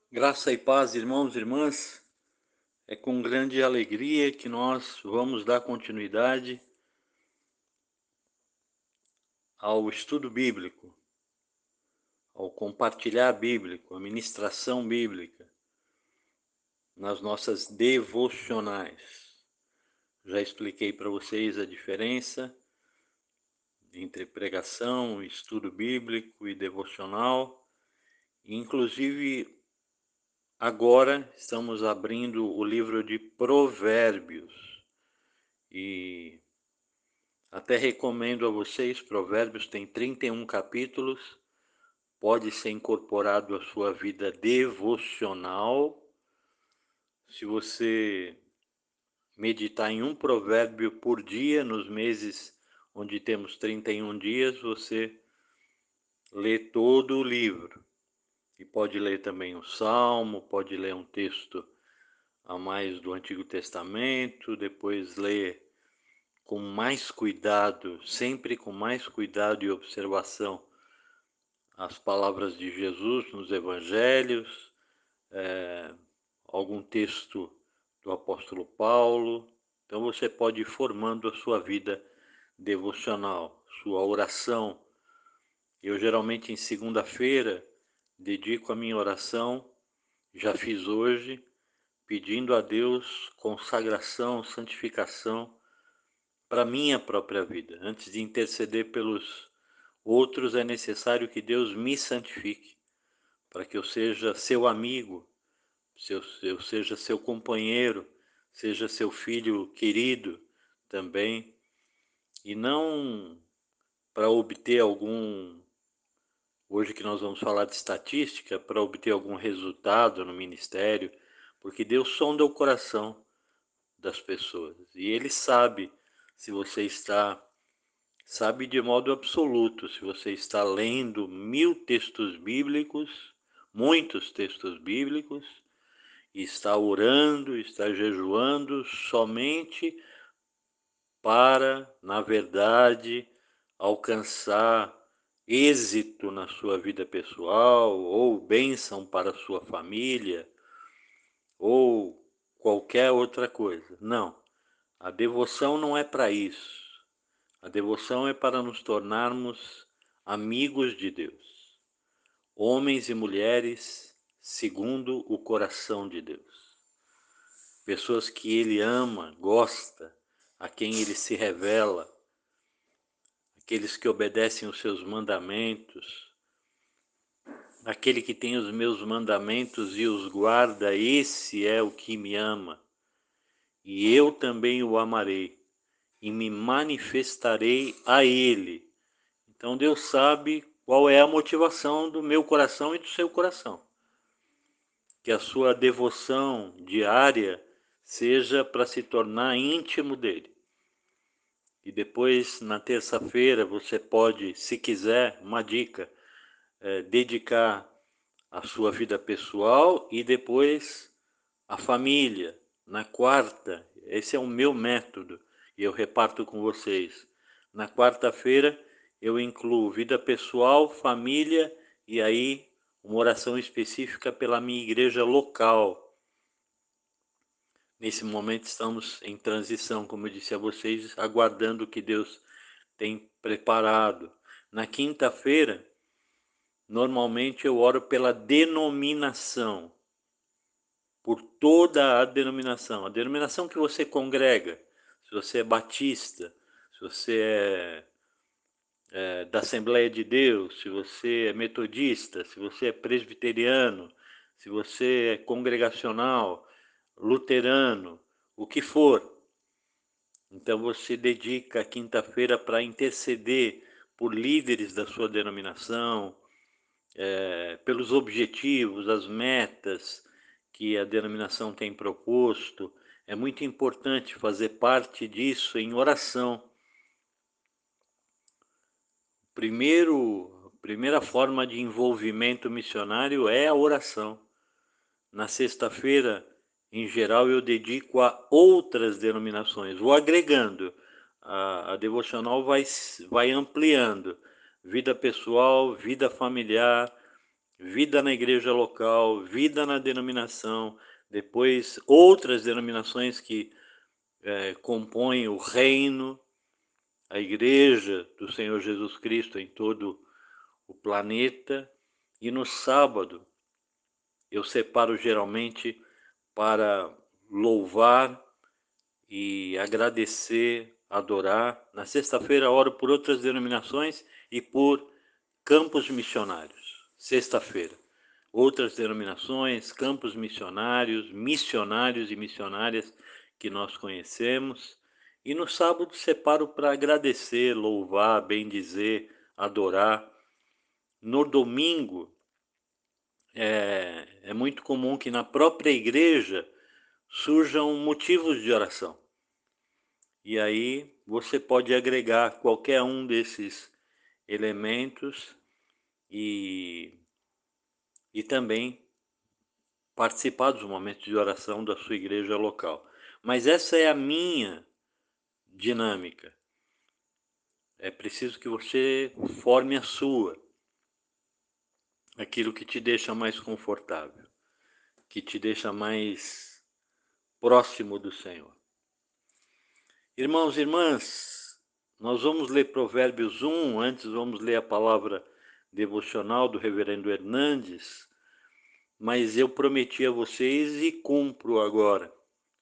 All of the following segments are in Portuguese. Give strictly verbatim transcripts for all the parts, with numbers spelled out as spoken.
Graça e paz, irmãos e irmãs. É com grande alegria que nós vamos dar continuidade ao estudo bíblico, ao compartilhar bíblico, à ministração bíblica, nas nossas devocionais. Já expliquei para vocês a diferença entre pregação, estudo bíblico e devocional. Inclusive, agora estamos abrindo o livro de Provérbios. E até recomendo a vocês, Provérbios tem trinta e um capítulos, pode ser incorporado à sua vida devocional. Se você meditar em um provérbio por dia, nos meses onde temos trinta e um dias, você lê todo o livro. E pode ler também um salmo, pode ler um texto a mais do Antigo Testamento, depois ler com mais cuidado, sempre com mais cuidado e observação, as palavras de Jesus nos evangelhos, é, algum texto do apóstolo Paulo. Então você pode ir formando a sua vida devocional, sua oração. Eu geralmente em segunda-feira dedico a minha oração, já fiz hoje, pedindo a Deus consagração, santificação para minha própria vida. Antes de interceder pelos outros, é necessário que Deus me santifique, para que eu seja seu amigo, seu, eu seja seu companheiro, seja seu filho querido também, e não para obter algum, hoje que nós vamos falar de estatística, para obter algum resultado no ministério, porque Deus sonda o coração das pessoas, e Ele sabe se você está, sabe de modo absoluto, se você está lendo mil textos bíblicos, muitos textos bíblicos, e está orando, está jejuando somente para, na verdade, alcançar êxito na sua vida pessoal, ou bênção para a sua família, ou qualquer outra coisa. Não, a devoção não é para isso. A devoção é para nos tornarmos amigos de Deus, homens e mulheres segundo o coração de Deus. Pessoas que Ele ama, gosta, a quem Ele se revela, aqueles que obedecem os seus mandamentos. Aquele que tem os meus mandamentos e os guarda, esse é o que me ama. E eu também o amarei, e me manifestarei a Ele. Então Deus sabe qual é a motivação do meu coração e do seu coração. Que a sua devoção diária seja para se tornar íntimo dele. E depois, na terça-feira, você pode, se quiser, uma dica, é, dedicar a sua vida pessoal e depois a família. Na quarta, esse é o meu método e eu reparto com vocês. Na quarta-feira, eu incluo vida pessoal, família e aí uma oração específica pela minha igreja local. Nesse momento estamos em transição, como eu disse a vocês, aguardando o que Deus tem preparado. Na quinta-feira, normalmente eu oro pela denominação, por toda a denominação, a denominação que você congrega, se você é batista, se você é, é da Assembleia de Deus, se você é metodista, se você é presbiteriano, se você é congregacional, luterano, o que for. Então você dedica a quinta-feira para interceder por líderes da sua denominação, é, pelos objetivos, as metas que a denominação tem proposto. É muito importante fazer parte disso em oração. Primeiro, primeira forma de envolvimento missionário é a oração. Na sexta-feira, em geral, eu dedico a outras denominações, vou agregando. A, a devocional vai, vai ampliando. Vida pessoal, vida familiar, vida na igreja local, vida na denominação, depois outras denominações que é, compõem o reino, a igreja do Senhor Jesus Cristo em todo o planeta. E no sábado eu separo geralmente para louvar e agradecer, adorar. Na sexta-feira oro por outras denominações e por campos missionários. Sexta-feira, outras denominações, campos missionários, missionários e missionárias que nós conhecemos. E no sábado separo para agradecer, louvar, bendizer, adorar. No domingo, é, é muito comum que na própria igreja surjam motivos de oração. E aí você pode agregar qualquer um desses elementos e, e também participar dos momentos de oração da sua igreja local. Mas essa é a minha dinâmica. É preciso que você forme a sua, aquilo que te deixa mais confortável, que te deixa mais próximo do Senhor. Irmãos e irmãs, nós vamos ler Provérbios um, antes vamos ler a palavra devocional do reverendo Hernandes, mas eu prometi a vocês e cumpro agora.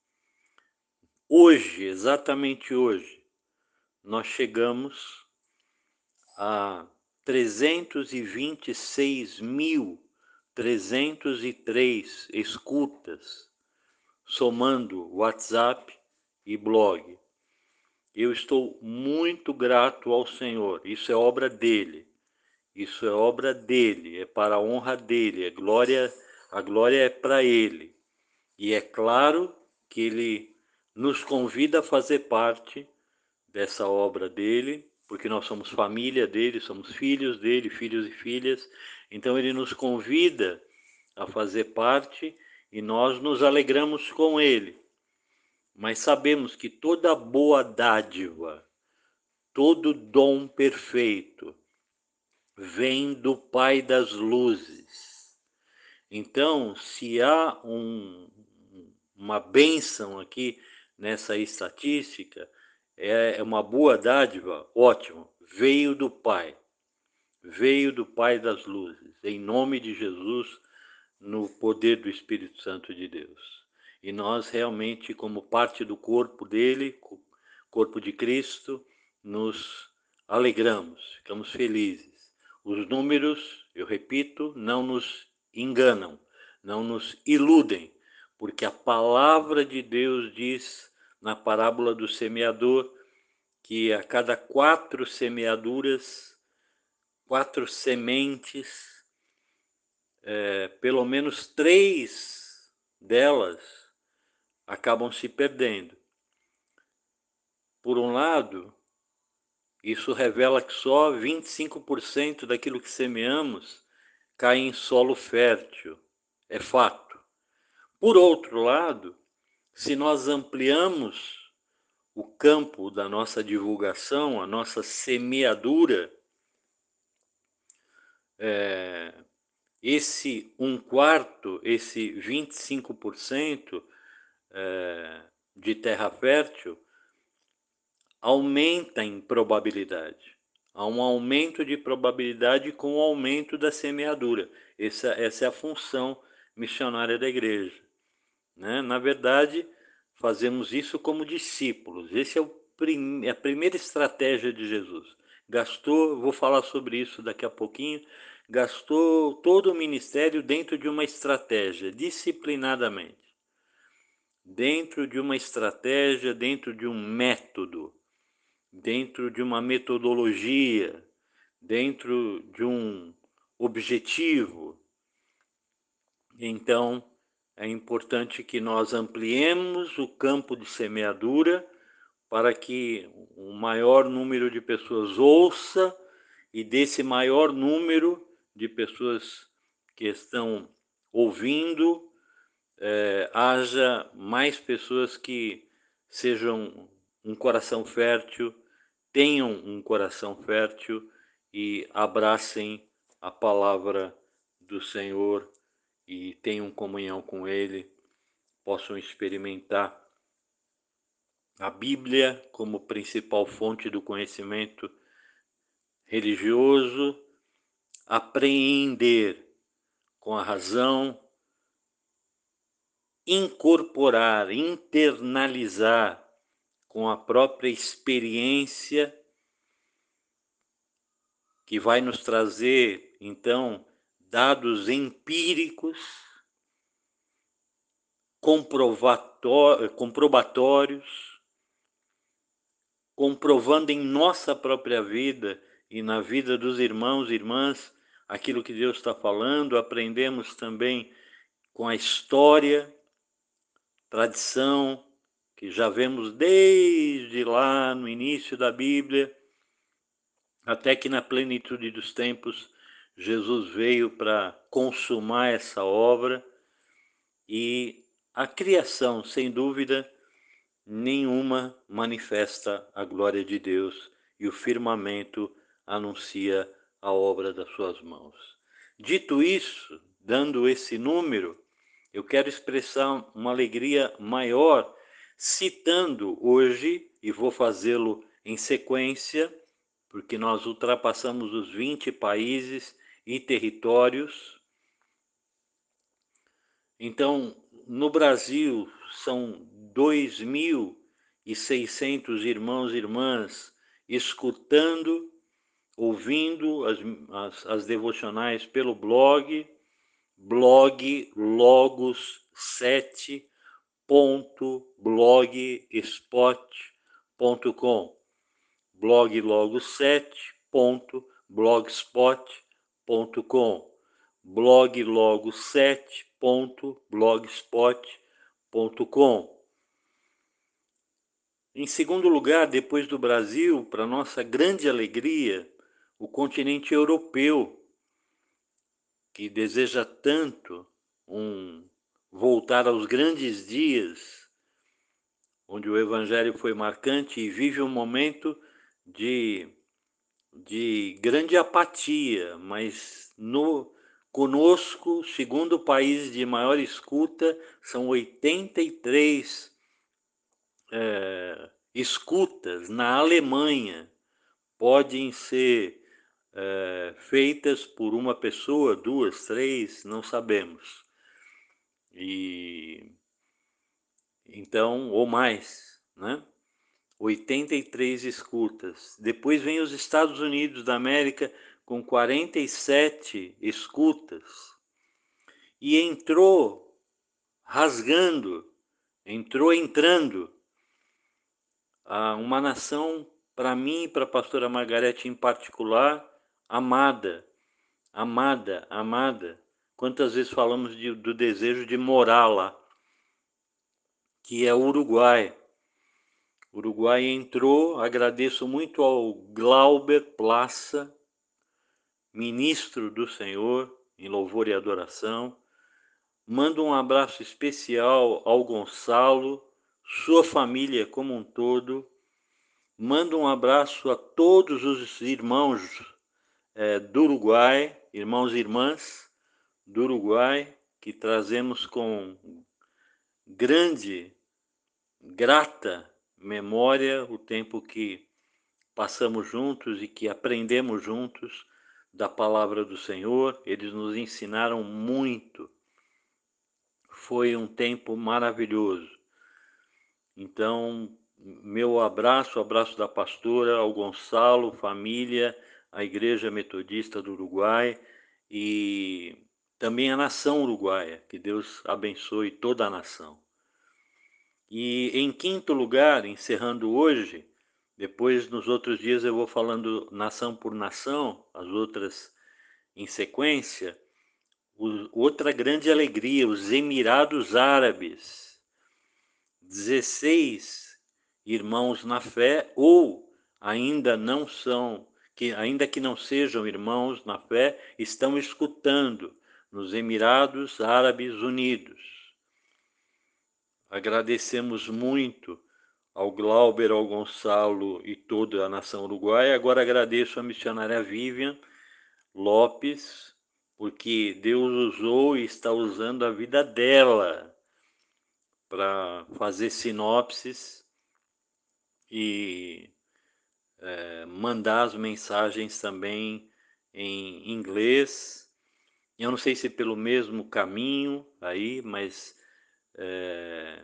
Hoje, exatamente hoje, nós chegamos a trezentos e vinte e seis mil trezentos e três escutas, somando WhatsApp e blog. Eu estou muito grato ao Senhor, isso é obra dele, isso é obra dele, é para a honra dele, a glória, a glória é para ele. E é claro que ele nos convida a fazer parte dessa obra dele, porque nós somos família dele, somos filhos dele, filhos e filhas. Então ele nos convida a fazer parte e nós nos alegramos com ele. Mas sabemos que toda boa dádiva, todo dom perfeito vem do Pai das luzes. Então, se há um, uma bênção aqui nessa estatística, é uma boa dádiva, ótimo, veio do Pai, veio do Pai das luzes, em nome de Jesus, no poder do Espírito Santo de Deus. E nós realmente, como parte do corpo dele, corpo de Cristo, nos alegramos, ficamos felizes. Os números, eu repito, não nos enganam, não nos iludem, porque a palavra de Deus diz na parábola do semeador que a cada quatro semeaduras, quatro sementes, é, pelo menos três delas acabam se perdendo. Por um lado, isso revela que só vinte e cinco por cento daquilo que semeamos cai em solo fértil. É fato. Por outro lado, se nós ampliamos o campo da nossa divulgação, a nossa semeadura, é, esse um quarto, esse vinte e cinco por cento é, de terra fértil, aumenta em probabilidade. Há um aumento de probabilidade com o aumento da semeadura. Essa, essa é a função missionária da igreja. Né? Na verdade, fazemos isso como discípulos. Essa é o prim, é a primeira estratégia de Jesus. Gastou, vou falar sobre isso daqui a pouquinho, gastou todo o ministério dentro de uma estratégia, disciplinadamente. Dentro de uma estratégia, dentro de um método, dentro de uma metodologia, dentro de um objetivo. Então, é importante que nós ampliemos o campo de semeadura para que o maior número de pessoas ouça e desse maior número de pessoas que estão ouvindo, é, haja mais pessoas que sejam um coração fértil, tenham um coração fértil e abracem a palavra do Senhor e tenham comunhão com Ele, possam experimentar a Bíblia como principal fonte do conhecimento religioso, apreender com a razão, incorporar, internalizar com a própria experiência, que vai nos trazer, então, dados empíricos, comprobatórios, comprovando em nossa própria vida e na vida dos irmãos e irmãs aquilo que Deus está falando. Aprendemos também com a história, tradição, que já vemos desde lá no início da Bíblia, até que na plenitude dos tempos Jesus veio para consumar essa obra. E a criação, sem dúvida nenhuma, manifesta a glória de Deus, e o firmamento anuncia a obra das suas mãos. Dito isso, dando esse número, eu quero expressar uma alegria maior, citando hoje, e vou fazê-lo em sequência, porque nós ultrapassamos os vinte países e territórios. Então, no Brasil, são dois mil e seiscentos irmãos e irmãs escutando, ouvindo as, as, as devocionais pelo blog, blog logos sete ponto blogspot ponto com, blog logos sete ponto blogspot ponto com, blog logos sete ponto blogspot ponto com. Em segundo lugar, depois do Brasil, para nossa grande alegria, o continente europeu, que deseja tanto um voltar aos grandes dias, onde o Evangelho foi marcante, e vive um momento de, de grande apatia, mas no, conosco, segundo o país de maior escuta, são oitenta e três é, escutas na Alemanha. Podem ser é, feitas por uma pessoa, duas, três, não sabemos. E então, ou mais, né? oitenta e três escutas. Depois vem os Estados Unidos da América com quarenta e sete escutas. E entrou rasgando, entrou entrando a uma nação, para mim e para a pastora Margarete em particular, amada, amada, amada. Quantas vezes falamos de, do desejo de morar lá, que é o Uruguai. O Uruguai entrou, agradeço muito ao Glauber Plaça, ministro do Senhor, em louvor e adoração. Mando um abraço especial ao Gonçalo, sua família como um todo. Mando um abraço a todos os irmãos é, do Uruguai, irmãos e irmãs do Uruguai, que trazemos com grande, grata memória o tempo que passamos juntos e que aprendemos juntos da palavra do Senhor. Eles nos ensinaram muito. Foi um tempo maravilhoso. Então, meu abraço, o abraço da pastora, ao Gonçalo, família, a Igreja Metodista do Uruguai e também a nação uruguaia. Que Deus abençoe toda a nação. E em quinto lugar, encerrando hoje, depois nos outros dias eu vou falando nação por nação, as outras em sequência, o, outra grande alegria, os Emirados Árabes. dezesseis irmãos na fé, ou ainda não são, que ainda que não sejam irmãos na fé, estão escutando nos Emirados Árabes Unidos. Agradecemos muito ao Glauber, ao Gonçalo e toda a nação uruguaia. Agora agradeço a missionária Vivian Lopes, porque Deus usou e está usando a vida dela para fazer sinopses e eh, mandar as mensagens também em inglês. Eu não sei se pelo mesmo caminho aí, mas é,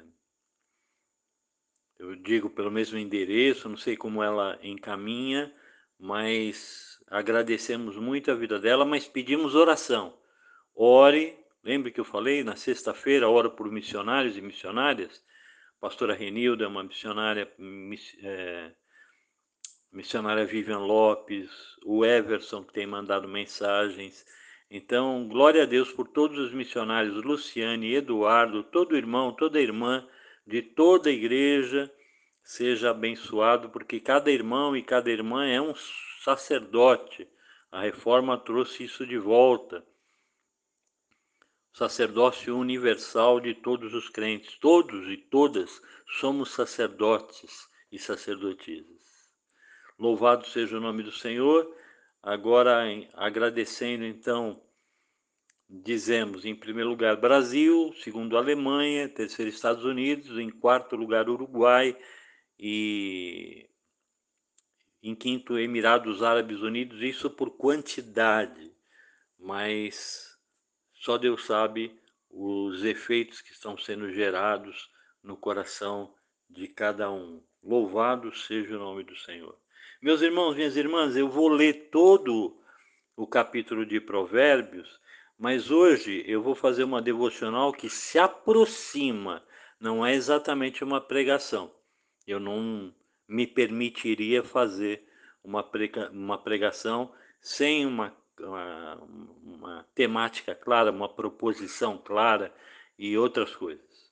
eu digo pelo mesmo endereço, não sei como ela encaminha, mas agradecemos muito a vida dela, mas pedimos oração. Ore, lembre que eu falei na sexta-feira, ora por missionários e missionárias. A pastora Renilda é uma missionária, é, missionária Vivian Lopes, o Everson que tem mandado mensagens. Então, glória a Deus por todos os missionários, Luciane, Eduardo, todo irmão, toda irmã de toda a igreja, seja abençoado, porque cada irmão e cada irmã é um sacerdote. A reforma trouxe isso de volta. Sacerdócio universal de todos os crentes. Todos e todas somos sacerdotes e sacerdotisas. Louvado seja o nome do Senhor. Agora, agradecendo, então, dizemos, em primeiro lugar, Brasil, segundo, Alemanha, terceiro, Estados Unidos, em quarto lugar, Uruguai e em quinto, Emirados Árabes Unidos, isso por quantidade, mas só Deus sabe os efeitos que estão sendo gerados no coração de cada um. Louvado seja o nome do Senhor. Meus irmãos, minhas irmãs, eu vou ler todo o capítulo de Provérbios, mas hoje eu vou fazer uma devocional que se aproxima, não é exatamente uma pregação. Eu não me permitiria fazer uma, prega, uma pregação sem uma, uma, uma temática clara, uma proposição clara e outras coisas.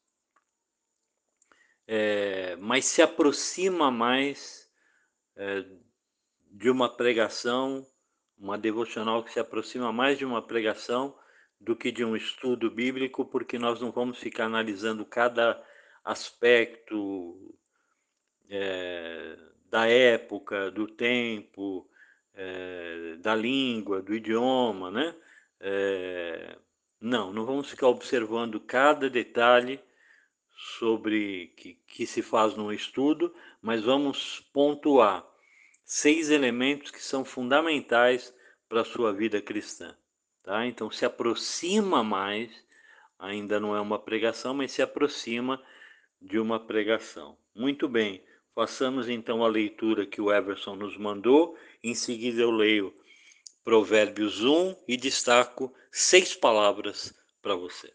É, mas se aproxima mais é, de uma pregação, uma devocional que se aproxima mais de uma pregação do que de um estudo bíblico, porque nós não vamos ficar analisando cada aspecto é, da época, do tempo, é, da língua, do idioma, né? É, não, não vamos ficar observando cada detalhe sobre que, que se faz num estudo, mas vamos pontuar seis elementos que são fundamentais para a sua vida cristã. Tá? Então se aproxima mais, ainda não é uma pregação, mas se aproxima de uma pregação. Muito bem, façamos então a leitura que o Everson nos mandou, em seguida eu leio Provérbios um e destaco seis palavras para você.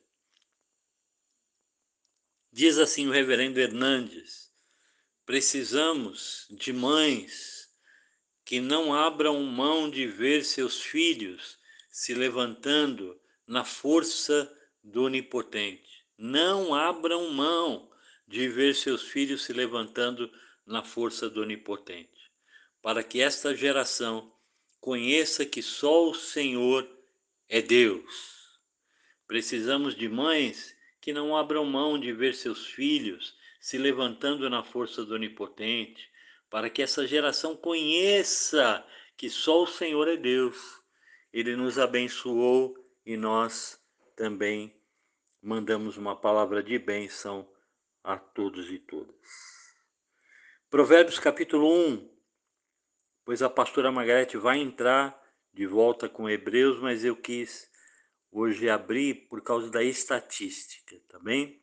Diz assim o reverendo Hernandes: precisamos de mães que não abram mão de ver seus filhos se levantando na força do Onipotente. Não abram mão de ver seus filhos se levantando na força do Onipotente, para que esta geração conheça que só o Senhor é Deus. Precisamos de mães que não abram mão de ver seus filhos se levantando na força do Onipotente, para que essa geração conheça que só o Senhor é Deus. Ele nos abençoou e nós também mandamos uma palavra de bênção a todos e todas. Provérbios capítulo um, pois a pastora Margarete vai entrar de volta com Hebreus, mas eu quis hoje abrir por causa da estatística, tá bem?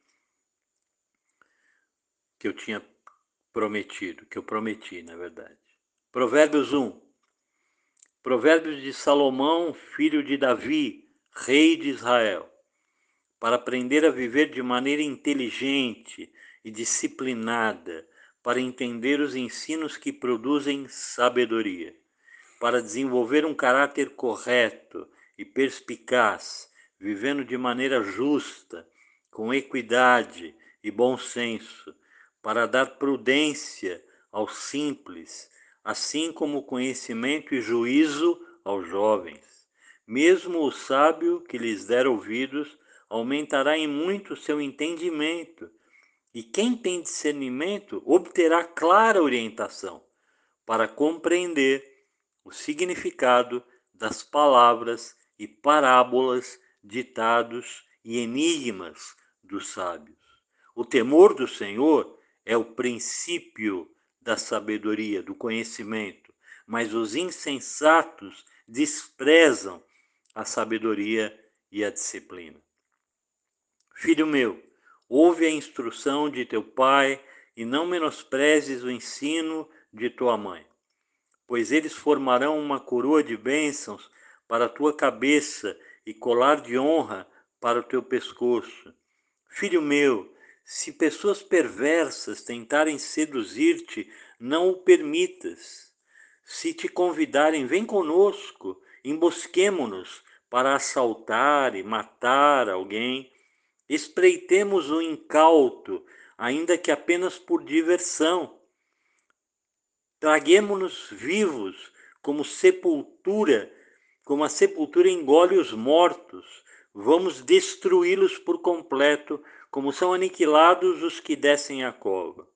Que eu tinha prometido, que eu prometi, na verdade. Provérbios um. Provérbios de Salomão, filho de Davi, rei de Israel, para aprender a viver de maneira inteligente e disciplinada, para entender os ensinos que produzem sabedoria, para desenvolver um caráter correto e perspicaz, vivendo de maneira justa, com equidade e bom senso, para dar prudência aos simples, assim como conhecimento e juízo aos jovens. Mesmo o sábio que lhes der ouvidos aumentará em muito seu entendimento, e quem tem discernimento obterá clara orientação para compreender o significado das palavras e parábolas, ditados e enigmas dos sábios. O temor do Senhor é o princípio da sabedoria, do conhecimento, mas os insensatos desprezam a sabedoria e a disciplina. Filho meu, ouve a instrução de teu pai e não menosprezes o ensino de tua mãe, pois eles formarão uma coroa de bênçãos para a tua cabeça e colar de honra para o teu pescoço. Filho meu, se pessoas perversas tentarem seduzir-te, não o permitas. Se te convidarem, vem conosco, embosquemo-nos para assaltar e matar alguém. Espreitemos o incauto, ainda que apenas por diversão. Traguemo-nos vivos, como sepultura, como a sepultura engole os mortos. Vamos destruí-los por completo, como são aniquilados os que descem à cova.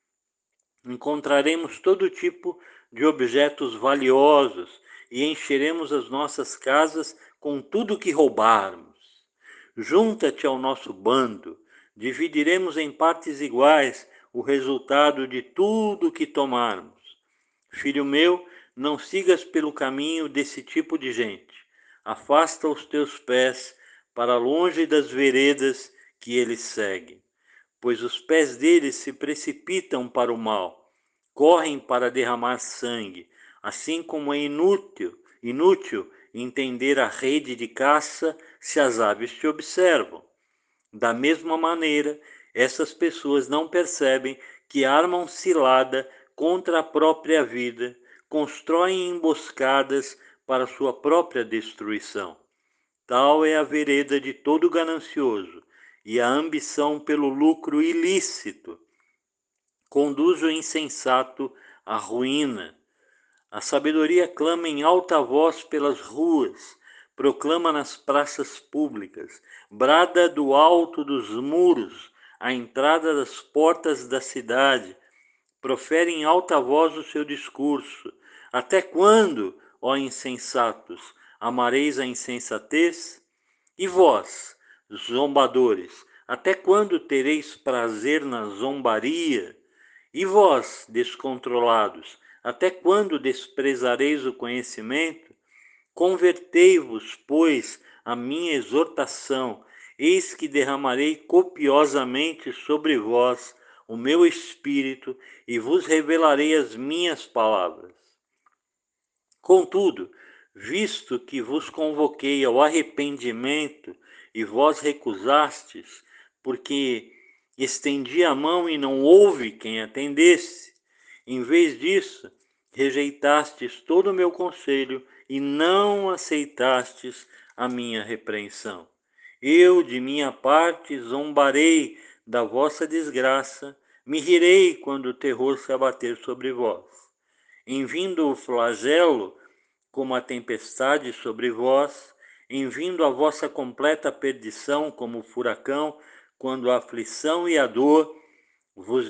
Encontraremos todo tipo de objetos valiosos e encheremos as nossas casas com tudo que roubarmos. Junta-te ao nosso bando, dividiremos em partes iguais o resultado de tudo que tomarmos. Filho meu, não sigas pelo caminho desse tipo de gente. Afasta os teus pés para longe das veredas que eles seguem, pois os pés deles se precipitam para o mal, correm para derramar sangue, assim como é inútil, inútil entender a rede de caça se as aves te observam. Da mesma maneira, essas pessoas não percebem que armam cilada contra a própria vida, constroem emboscadas para sua própria destruição. Tal é a vereda de todo ganancioso, e a ambição pelo lucro ilícito conduz o insensato à ruína. A sabedoria clama em alta voz pelas ruas, proclama nas praças públicas, brada do alto dos muros, à entrada das portas da cidade, profere em alta voz o seu discurso. Até quando, ó insensatos, amareis a insensatez? E vós, zombadores, até quando tereis prazer na zombaria? E vós, descontrolados, até quando desprezareis o conhecimento? Convertei-vos, pois, à minha exortação, eis que derramarei copiosamente sobre vós o meu espírito e vos revelarei as minhas palavras. Contudo, visto que vos convoquei ao arrependimento e vós recusastes, porque estendi a mão e não houve quem atendesse, em vez disso, rejeitastes todo o meu conselho e não aceitastes a minha repreensão. Eu, de minha parte, zombarei da vossa desgraça, me rirei quando o terror se abater sobre vós. Em vindo o flagelo, como a tempestade sobre vós, em vindo a vossa completa perdição, como o furacão, quando a aflição e a dor vos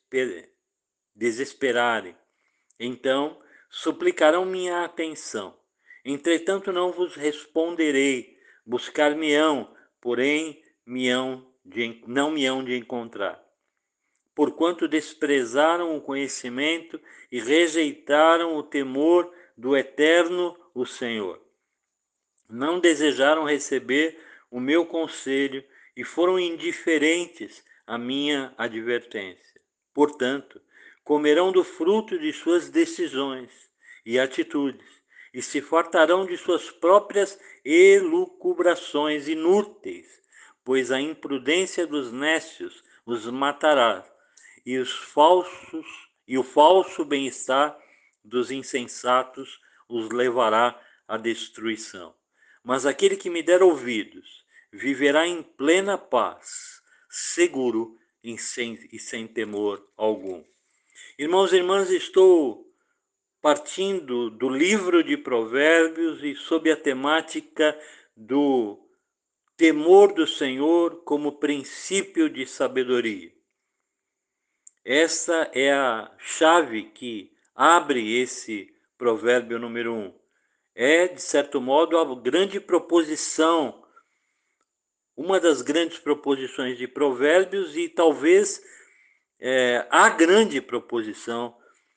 desesperarem, então suplicarão minha atenção. Entretanto, não vos responderei. Buscar-me-ão, porém me-ão de, não me hão de encontrar. Porquanto desprezaram o conhecimento e rejeitaram o temor do Eterno, o Senhor. Não desejaram receber o meu conselho e foram indiferentes à minha advertência. Portanto, comerão do fruto de suas decisões e atitudes, e se fartarão de suas próprias elucubrações inúteis, pois a imprudência dos nécios os matará, e os falsos e o falso bem-estar dos insensatos os levará à destruição. Mas aquele que me der ouvidos viverá em plena paz, seguro e sem, e sem temor algum. Irmãos e irmãs, estou partindo do livro de Provérbios e sob a temática do temor do Senhor como princípio de sabedoria. Essa é a chave que abre esse provérbio número um. É, de certo modo, a grande proposição, uma das grandes proposições de Provérbios e talvez é, a grande proposição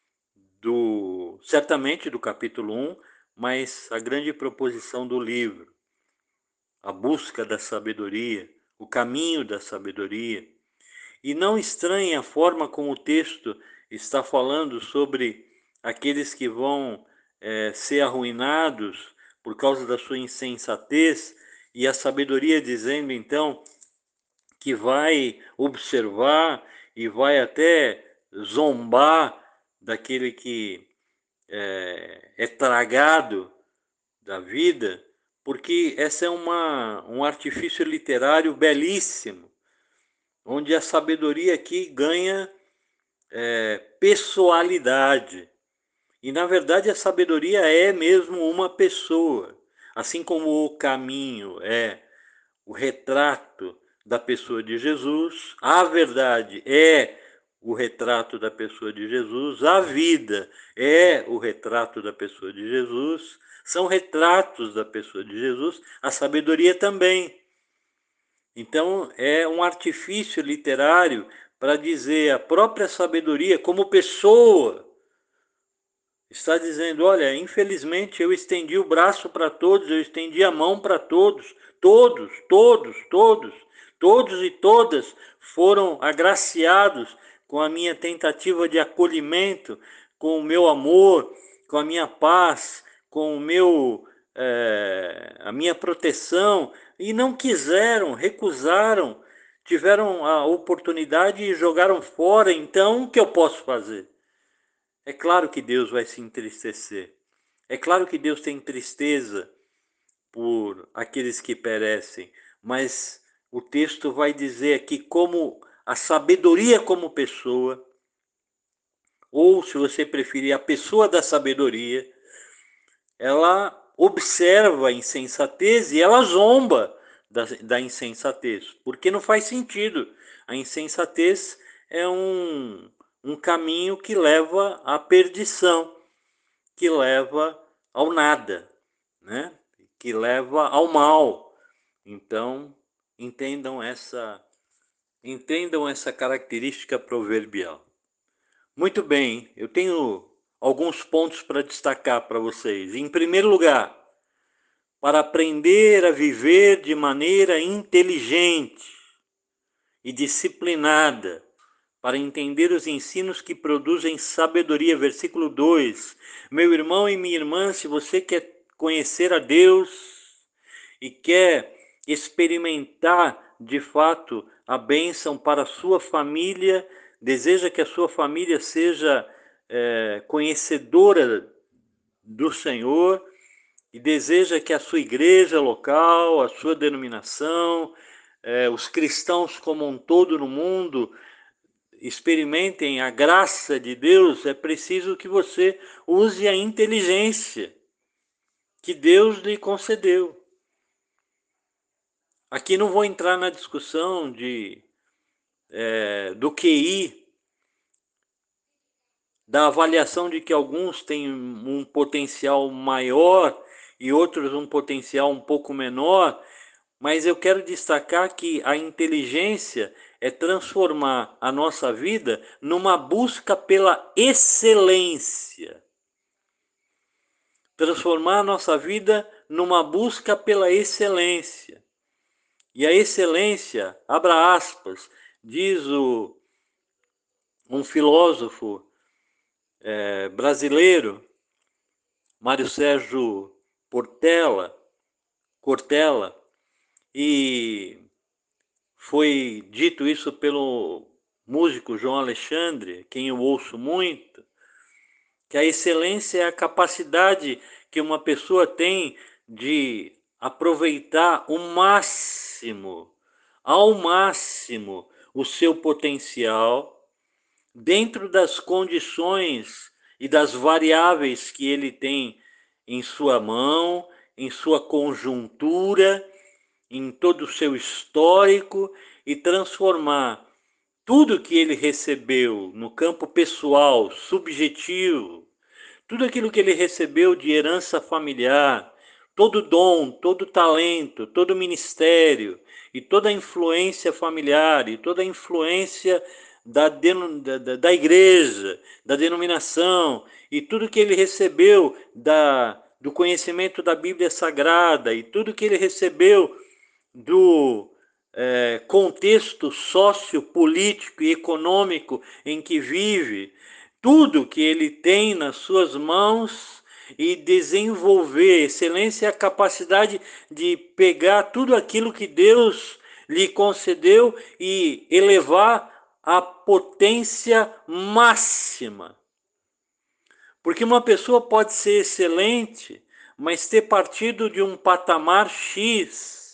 do, certamente do capítulo um, mas a grande proposição do livro, a busca da sabedoria, o caminho da sabedoria. E não estranhe a forma como o texto está falando sobre aqueles que vão é, ser arruinados por causa da sua insensatez, e a sabedoria dizendo então que vai observar e vai até zombar daquele que é, é tragado da vida, porque essa é uma, um artifício literário belíssimo, onde a sabedoria aqui ganha é, pessoalidade. E, na verdade, a sabedoria é mesmo uma pessoa, assim como o caminho é o retrato da pessoa de Jesus, a verdade é o retrato da pessoa de Jesus, a vida é o retrato da pessoa de Jesus, são retratos da pessoa de Jesus, a sabedoria também. Então, é um artifício literário para dizer a própria sabedoria como pessoa. Está dizendo, olha, infelizmente eu estendi o braço para todos, eu estendi a mão para todos, todos, todos, todos, todos e todas foram agraciados com a minha tentativa de acolhimento, com o meu amor, com a minha paz, com o meu, é, a minha proteção, e não quiseram, recusaram, tiveram a oportunidade e jogaram fora. Então, o que eu posso fazer? É claro que Deus vai se entristecer. É claro que Deus tem tristeza por aqueles que perecem, mas o texto vai dizer aqui como a sabedoria como pessoa, ou se você preferir, a pessoa da sabedoria, ela observa a insensatez e ela zomba da, da insensatez, porque não faz sentido. A insensatez é um, um caminho que leva à perdição, que leva ao nada, né? Que leva ao mal. Então, entendam essa, entendam essa característica proverbial. Muito bem, eu tenho alguns pontos para destacar para vocês. Em primeiro lugar, para aprender a viver de maneira inteligente e disciplinada, para entender os ensinos que produzem sabedoria. Versículo dois. Meu irmão e minha irmã, se você quer conhecer a Deus e quer experimentar de fato a bênção para a sua família, deseja que a sua família seja é, conhecedora do Senhor e deseja que a sua igreja local, a sua denominação, é, os cristãos como um todo no mundo experimentem a graça de Deus, é preciso que você use a inteligência que Deus lhe concedeu. Aqui não vou entrar na discussão de, é, do Q I, da avaliação de que alguns têm um potencial maior e outros um potencial um pouco menor, mas eu quero destacar que a inteligência é transformar a nossa vida numa busca pela excelência. Transformar a nossa vida numa busca pela excelência. E a excelência, abra aspas, diz o, um filósofo é, brasileiro, Mário Sérgio Portela, Cortella, e foi dito isso pelo músico João Alexandre, quem eu ouço muito, que a excelência é a capacidade que uma pessoa tem de aproveitar o máximo, ao máximo, o seu potencial, dentro das condições e das variáveis que ele tem em sua mão, em sua conjuntura, em todo o seu histórico, e transformar tudo que ele recebeu no campo pessoal, subjetivo, tudo aquilo que ele recebeu de herança familiar, todo dom, todo talento, todo ministério, e toda a influência familiar, e toda a influência da, da, da igreja, da denominação, e tudo que ele recebeu da, do conhecimento da Bíblia Sagrada, e tudo que ele recebeu do é, contexto sociopolítico e econômico em que vive, tudo que ele tem nas suas mãos e desenvolver. Excelência é a capacidade de pegar tudo aquilo que Deus lhe concedeu e elevar à potência máxima. Porque uma pessoa pode ser excelente, mas ter partido de um patamar X,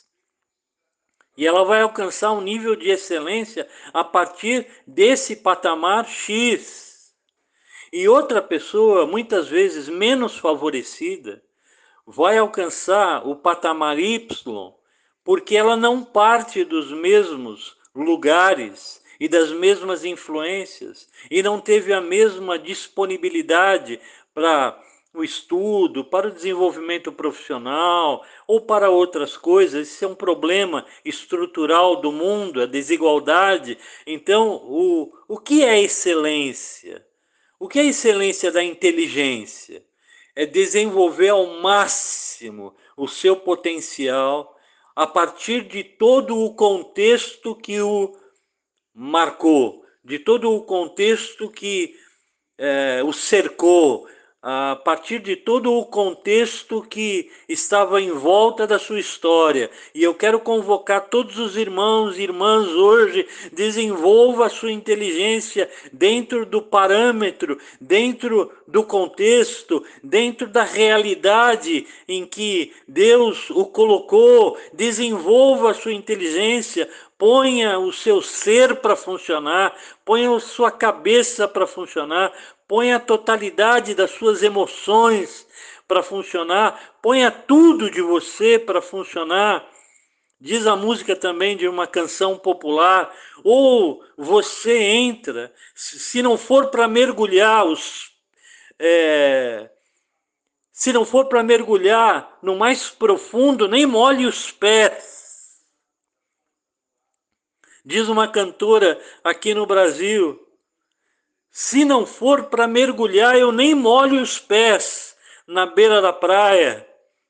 e ela vai alcançar um nível de excelência a partir desse patamar X. E outra pessoa, muitas vezes menos favorecida, vai alcançar o patamar Y, porque ela não parte dos mesmos lugares e das mesmas influências, e não teve a mesma disponibilidade para o estudo, para o desenvolvimento profissional ou para outras coisas. Isso é um problema estrutural do mundo, a desigualdade. Então, o, o que é excelência? O que é excelência da inteligência? É desenvolver ao máximo o seu potencial a partir de todo o contexto que o marcou, de todo o contexto que é, o cercou, a partir de todo o contexto que estava em volta da sua história. E eu quero convocar todos os irmãos e irmãs hoje, desenvolva a sua inteligência dentro do parâmetro, dentro do contexto, dentro da realidade em que Deus o colocou, desenvolva a sua inteligência, ponha o seu ser para funcionar, ponha a sua cabeça para funcionar, ponha a totalidade das suas emoções para funcionar, ponha tudo de você para funcionar. Diz a música também de uma canção popular, ou você entra, se não for para mergulhar os... É, se não for para mergulhar no mais profundo, nem molhe os pés. Diz uma cantora aqui no Brasil, se não for para mergulhar, eu nem molho os pés na beira da praia.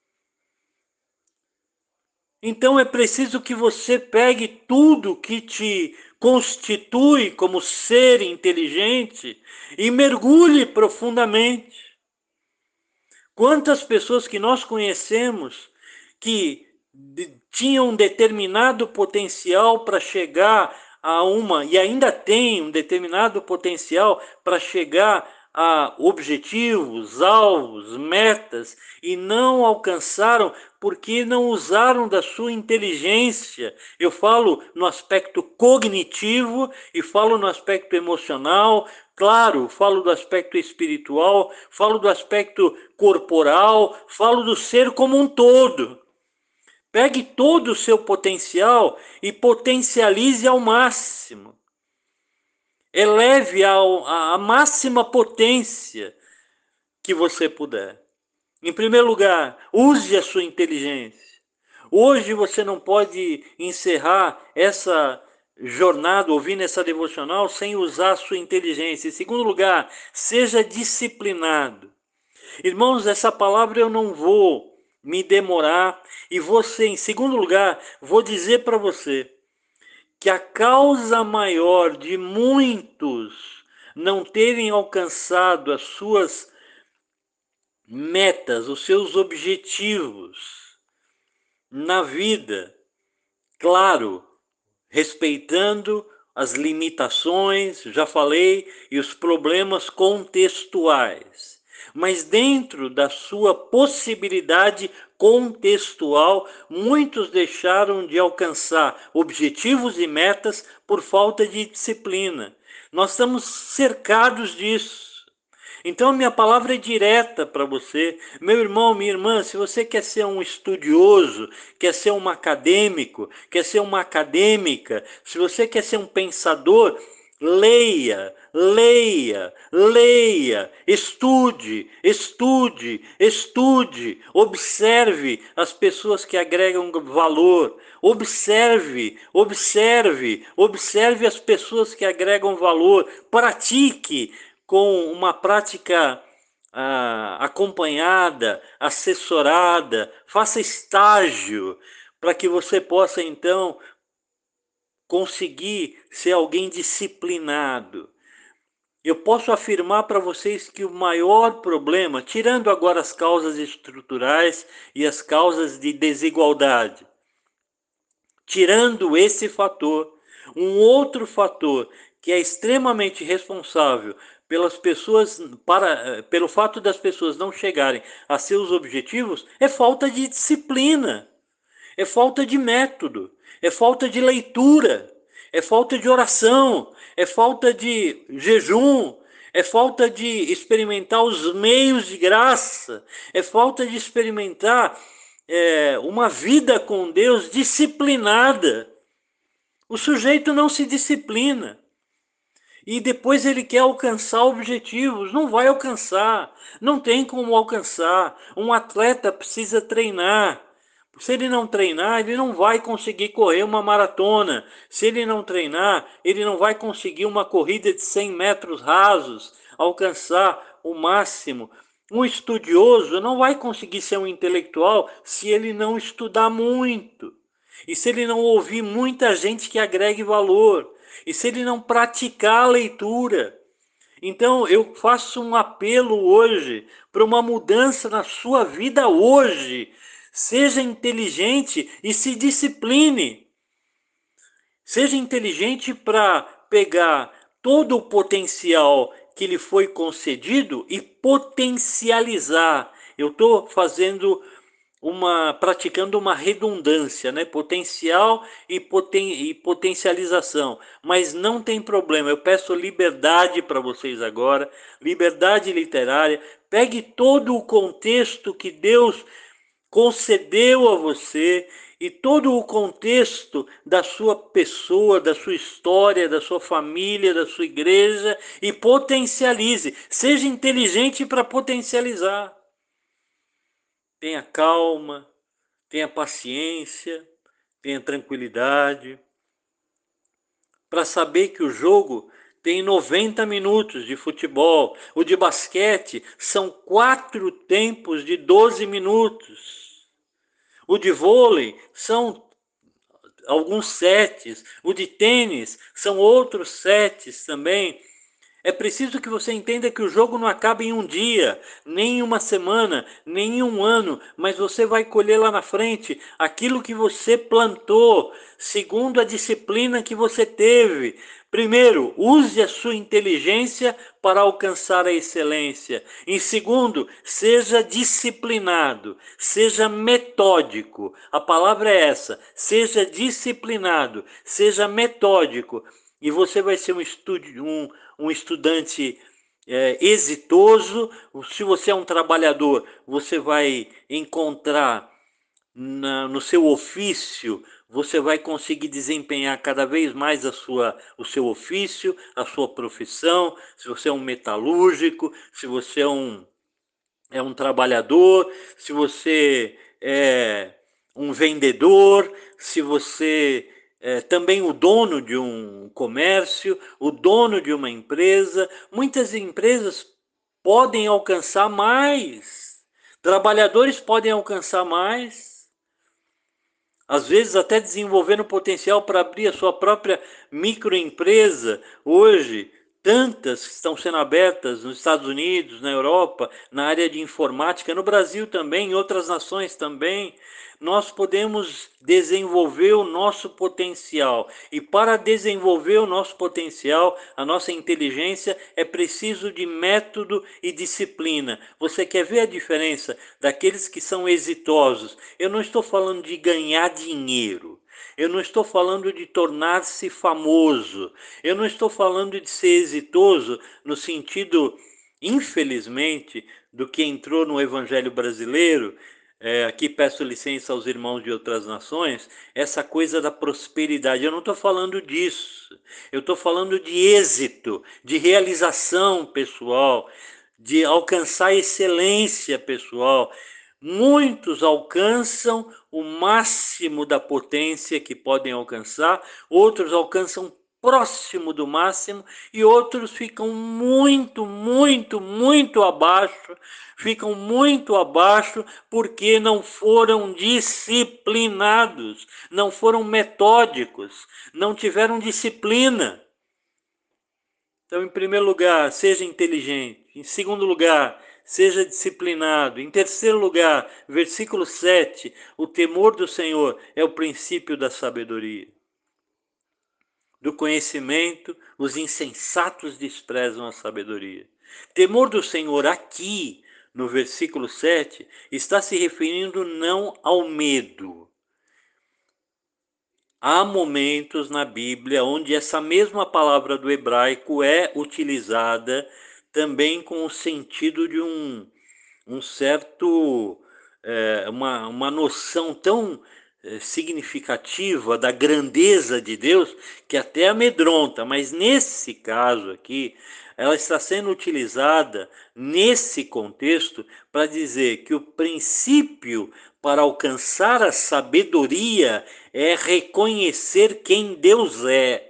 Então é preciso que você pegue tudo que te constitui como ser inteligente e mergulhe profundamente. Quantas pessoas que nós conhecemos que tinham um determinado potencial para chegar a uma, e ainda tem um determinado potencial para chegar a objetivos, alvos, metas, e não alcançaram porque não usaram da sua inteligência. Eu falo no aspecto cognitivo e falo no aspecto emocional, claro, falo do aspecto espiritual, falo do aspecto corporal, falo do ser como um todo. Pegue todo o seu potencial e potencialize ao máximo. Eleve ao, a, a máxima potência que você puder. Em primeiro lugar, use a sua inteligência. Hoje você não pode encerrar essa jornada, ouvindo essa devocional, sem usar a sua inteligência. Em segundo lugar, seja disciplinado. Irmãos, essa palavra eu não vou me demorar. E você, em segundo lugar, vou dizer para você que a causa maior de muitos não terem alcançado as suas metas, os seus objetivos na vida, claro, respeitando as limitações, já falei, e os problemas contextuais, mas dentro da sua possibilidade contextual, muitos deixaram de alcançar objetivos e metas por falta de disciplina. Nós estamos cercados disso. Então, minha palavra é direta para você. Meu irmão, minha irmã, se você quer ser um estudioso, quer ser um acadêmico, quer ser uma acadêmica, se você quer ser um pensador, leia, leia, leia, estude, estude, estude, observe as pessoas que agregam valor, observe, observe, observe as pessoas que agregam valor, pratique com uma prática ah, acompanhada, assessorada, faça estágio, para que você possa então conseguir ser alguém disciplinado. Eu posso afirmar para vocês que o maior problema, tirando agora as causas estruturais e as causas de desigualdade, tirando esse fator, um outro fator que é extremamente responsável pelas pessoas, para, pelo fato das pessoas não chegarem a seus objetivos, é falta de disciplina, é falta de método, é falta de leitura, é falta de oração, é falta de jejum, é falta de experimentar os meios de graça, é falta de experimentar é, uma vida com Deus disciplinada. O sujeito não se disciplina e depois ele quer alcançar objetivos, não vai alcançar, não tem como alcançar. Um atleta precisa treinar. Se ele não treinar, ele não vai conseguir correr uma maratona. Se ele não treinar, ele não vai conseguir uma corrida de cem metros rasos, alcançar o máximo. Um estudioso não vai conseguir ser um intelectual se ele não estudar muito. E se ele não ouvir muita gente que agregue valor. E se ele não praticar a leitura. Então eu faço um apelo hoje para uma mudança na sua vida hoje. Seja inteligente e se discipline. Seja inteligente para pegar todo o potencial que lhe foi concedido e potencializar. Eu estou fazendo uma, praticando uma redundância, né? Potencial e, poten, e potencialização. Mas não tem problema, eu peço liberdade para vocês agora, liberdade literária. Pegue todo o contexto que Deus concedeu a você e todo o contexto da sua pessoa, da sua história, da sua família, da sua igreja e potencialize. Seja inteligente para potencializar. Tenha calma, tenha paciência, tenha tranquilidade, para saber que o jogo tem noventa minutos de futebol. O de basquete são quatro tempos de doze minutos. O de vôlei são alguns sets. O de tênis são outros sets também. É preciso que você entenda que o jogo não acaba em um dia, nem em uma semana, nem em um ano, mas você vai colher lá na frente aquilo que você plantou, segundo a disciplina que você teve. Primeiro, use a sua inteligência para alcançar a excelência. Em segundo, seja disciplinado, seja metódico. A palavra é essa, seja disciplinado, seja metódico. E você vai ser um, estudo, um, um estudante é, exitoso. Se você é um trabalhador, você vai encontrar na, no seu ofício, você vai conseguir desempenhar cada vez mais a sua, o seu ofício, a sua profissão. Se você é um metalúrgico, se você é um, é um trabalhador, se você é um vendedor, se você é também o dono de um comércio, o dono de uma empresa. Muitas empresas podem alcançar mais, trabalhadores podem alcançar mais, às vezes até desenvolvendo potencial para abrir a sua própria microempresa. Hoje, tantas que estão sendo abertas nos Estados Unidos, na Europa, na área de informática, no Brasil também, em outras nações também. Nós podemos desenvolver o nosso potencial. E para desenvolver o nosso potencial, a nossa inteligência, é preciso de método e disciplina. Você quer ver a diferença daqueles que são exitosos? Eu não estou falando de ganhar dinheiro. Eu não estou falando de tornar-se famoso. Eu não estou falando de ser exitoso no sentido, infelizmente, do que entrou no evangelho brasileiro, é, aqui peço licença aos irmãos de outras nações, essa coisa da prosperidade. Eu não estou falando disso. Eu estou falando de êxito, de realização pessoal, de alcançar excelência pessoal. Muitos alcançam o máximo da potência que podem alcançar, outros alcançam próximo do máximo e outros ficam muito, muito, muito abaixo, ficam muito abaixo porque não foram disciplinados, não foram metódicos, não tiveram disciplina. Então, em primeiro lugar, seja inteligente. Em segundo lugar, seja disciplinado. Em terceiro lugar, versículo sete, o temor do Senhor é o princípio da sabedoria. Do conhecimento, os insensatos desprezam a sabedoria. Temor do Senhor aqui, no versículo sete, está se referindo não ao medo. Há momentos na Bíblia onde essa mesma palavra do hebraico é utilizada também com o sentido de um, um certo, é, uma, uma noção tão é, significativa da grandeza de Deus que até amedronta, mas nesse caso aqui, ela está sendo utilizada nesse contexto para dizer que o princípio para alcançar a sabedoria é reconhecer quem Deus é.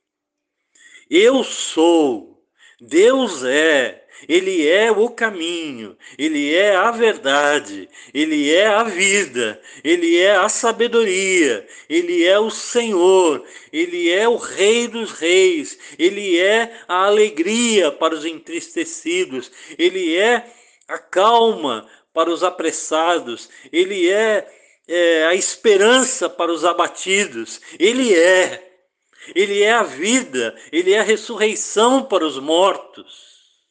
Eu sou, Deus é, Ele é o caminho, Ele é a verdade, Ele é a vida, Ele é a sabedoria, Ele é o Senhor, Ele é o Rei dos Reis, Ele é a alegria para os entristecidos, Ele é a calma para os apressados, Ele é, é a esperança para os abatidos, Ele é. Ele é a vida, Ele é a ressurreição para os mortos.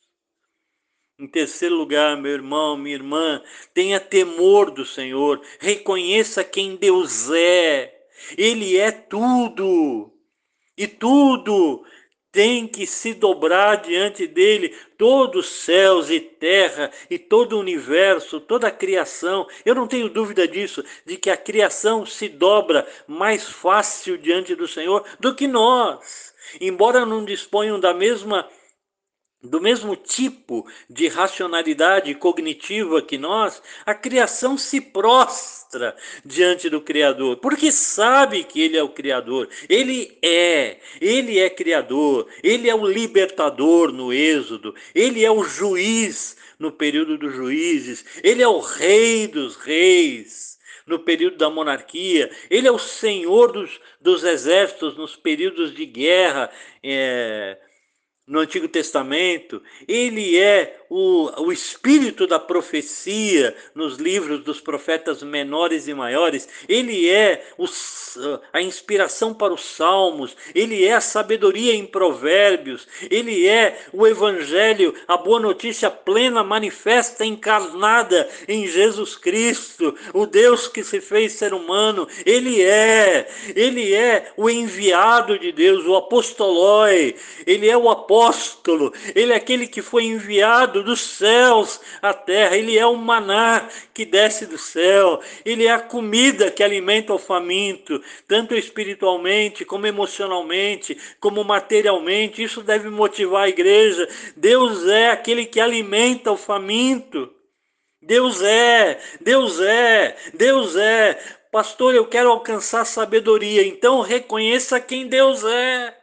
Em terceiro lugar, meu irmão, minha irmã, tenha temor do Senhor, reconheça quem Deus é. Ele é tudo, e tudo tem que se dobrar diante dele, todos os céus e terra e todo o universo, toda a criação. Eu não tenho dúvida disso, de que a criação se dobra mais fácil diante do Senhor do que nós. Embora não disponham da mesma do mesmo tipo de racionalidade cognitiva que nós, a criação se prostra diante do Criador, porque sabe que Ele é o Criador. Ele é, Ele é Criador, Ele é o libertador no Êxodo, Ele é o juiz no período dos juízes, Ele é o Rei dos reis no período da monarquia, Ele é o Senhor dos, dos exércitos nos períodos de guerra, é, no Antigo Testamento, ele é o, o espírito da profecia nos livros dos profetas menores e maiores, ele é o, a inspiração para os salmos, ele é a sabedoria em provérbios, ele é o evangelho, a boa notícia plena, manifesta, encarnada em Jesus Cristo, o Deus que se fez ser humano, ele é, ele é o enviado de Deus, o apostoloi, ele é o apóstolo, ele é aquele que foi enviado dos céus à terra, ele é o maná que desce do céu, ele é a comida que alimenta o faminto, tanto espiritualmente, como emocionalmente, como materialmente. Isso deve motivar a igreja. Deus é aquele que alimenta o faminto. Deus é, Deus é, Deus é. Pastor, eu quero alcançar sabedoria, então reconheça quem Deus é.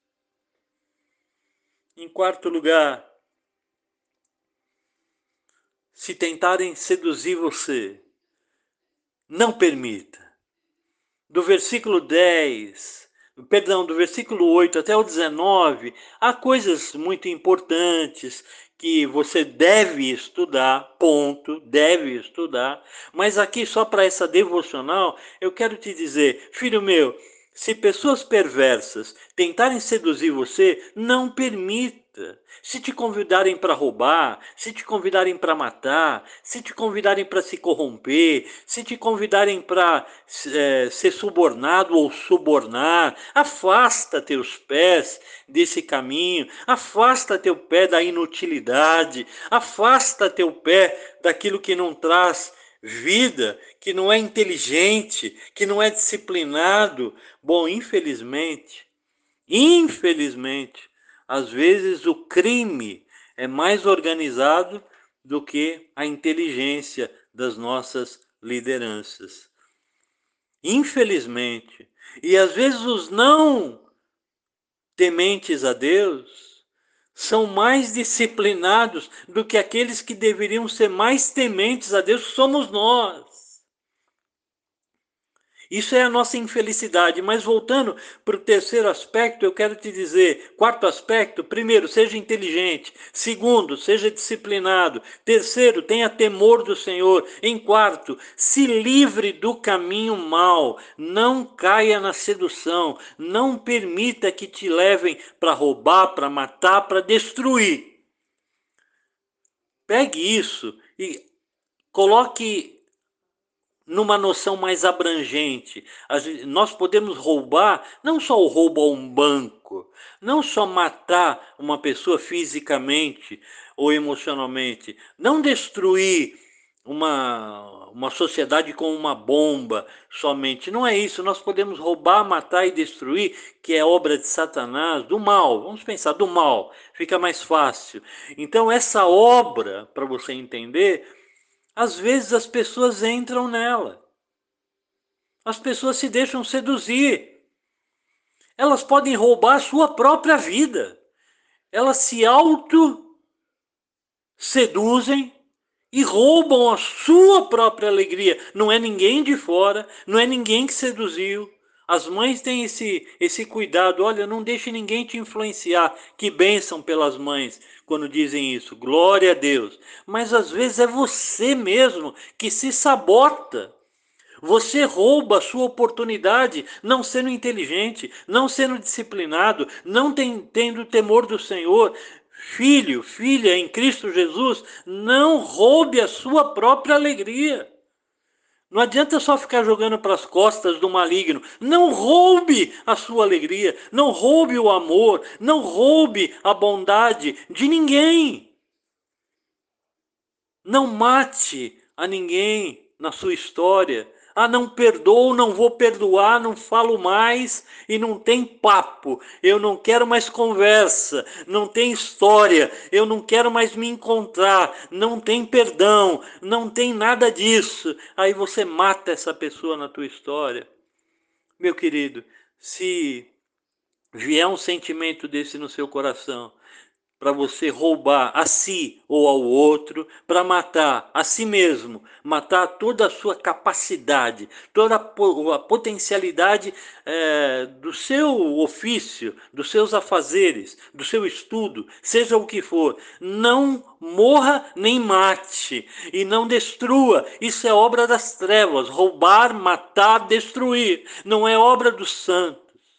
Em quarto lugar, se tentarem seduzir você, não permita. Do versículo dez, perdão, do versículo oito até o dezenove, há coisas muito importantes que você deve estudar, ponto, deve estudar. Mas aqui, só para essa devocional, eu quero te dizer, filho meu, se pessoas perversas tentarem seduzir você, não permita. Se te convidarem para roubar, se te convidarem para matar, se te convidarem para se corromper, se te convidarem para é, ser subornado ou subornar, afasta teus pés desse caminho, afasta teu pé da inutilidade, afasta teu pé daquilo que não traz vida que não é inteligente, que não é disciplinado. Bom, infelizmente, infelizmente, às vezes o crime é mais organizado do que a inteligência das nossas lideranças. Infelizmente. E às vezes os não tementes a Deus são mais disciplinados do que aqueles que deveriam ser mais tementes a Deus, que somos nós. Isso é a nossa infelicidade. Mas voltando para o terceiro aspecto, eu quero te dizer, quarto aspecto, primeiro, seja inteligente. Segundo, seja disciplinado. Terceiro, tenha temor do Senhor. Em quarto, se livre do caminho mau. Não caia na sedução. Não permita que te levem para roubar, para matar, para destruir. Pegue isso e coloque numa noção mais abrangente. Nós podemos roubar, não só o roubo a um banco, não só matar uma pessoa fisicamente ou emocionalmente, não destruir uma, uma sociedade com uma bomba somente. Não é isso. Nós podemos roubar, matar e destruir, que é obra de Satanás, do mal. Vamos pensar, do mal. Fica mais fácil. Então, essa obra, para você entender, às vezes as pessoas entram nela. As pessoas se deixam seduzir. Elas podem roubar a sua própria vida. Elas se auto-seduzem e roubam a sua própria alegria. Não é ninguém de fora, não é ninguém que seduziu. As mães têm esse, esse cuidado. Olha, não deixe ninguém te influenciar. Que bênção pelas mães quando dizem isso. Glória a Deus. Mas às vezes é você mesmo que se sabota. Você rouba a sua oportunidade não sendo inteligente, não sendo disciplinado, não tem, tendo temor do Senhor. Filho, filha em Cristo Jesus, não roube a sua própria alegria. Não adianta só ficar jogando para as costas do maligno. Não roube a sua alegria, não roube o amor, não roube a bondade de ninguém. Não mate a ninguém na sua história. Ah, não perdoo, não vou perdoar, não falo mais e não tem papo. Eu não quero mais conversa, não tem história, eu não quero mais me encontrar, não tem perdão, não tem nada disso. Aí você mata essa pessoa na tua história. Meu querido, se vier um sentimento desse no seu coração, para você roubar a si ou ao outro, para matar a si mesmo, matar toda a sua capacidade, toda a potencialidade é, do seu ofício, dos seus afazeres, do seu estudo, seja o que for. Não morra nem mate e não destrua. Isso é obra das trevas. Roubar, matar, destruir. Não é obra dos santos.